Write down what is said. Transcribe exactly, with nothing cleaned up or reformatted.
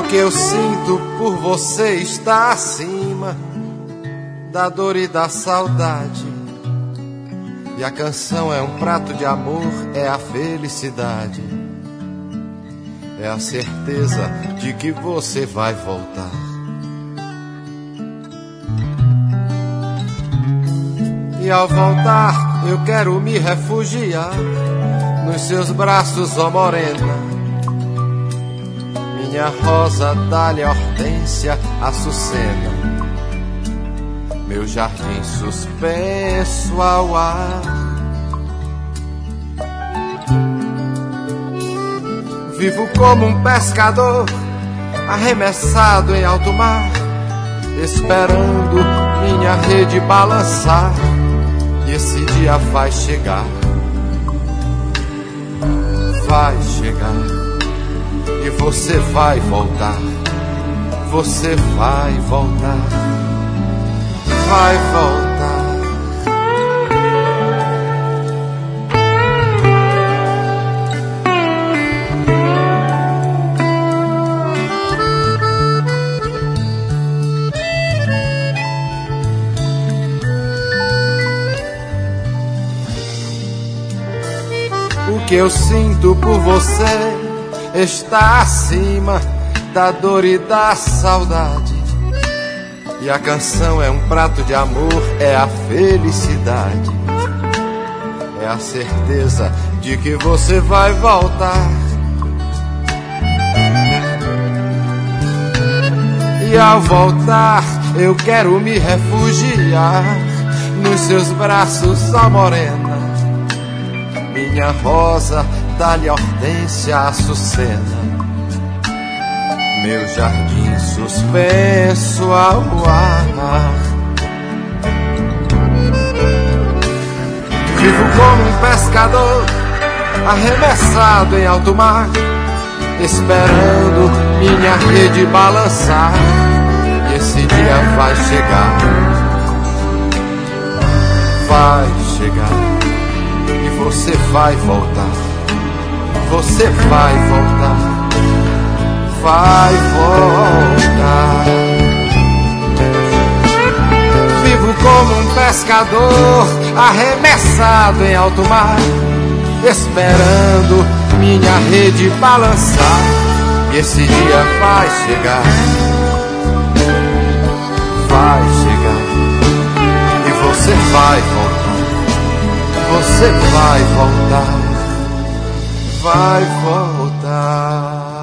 que eu sinto por você está acima da dor e da saudade. E a canção é um prato de amor, é a felicidade, é a certeza de que você vai voltar. E ao voltar eu quero me refugiar nos seus braços, ó morena, minha rosa, dália, hortência, açucena, meu jardim suspenso ao ar. Vivo como um pescador arremessado em alto mar, esperando minha rede balançar, e esse dia vai chegar, vai chegar, e você vai voltar, você vai voltar, vai voltar. O que eu sinto por você está acima da dor e da saudade. E a canção é um prato de amor, é a felicidade, é a certeza de que você vai voltar. E ao voltar eu quero me refugiar nos seus braços, ó morena, minha rosa, dália, hortência, açucena, meu jardim suspenso ao ar. Vivo como um pescador arremessado em alto mar, esperando minha rede balançar, e esse dia vai chegar, vai chegar, e você vai voltar, você vai voltar, vai voltar. Vivo como um pescador arremessado em alto mar, esperando minha rede balançar, e esse dia vai chegar, vai chegar, e você vai voltar, você vai voltar, vai voltar.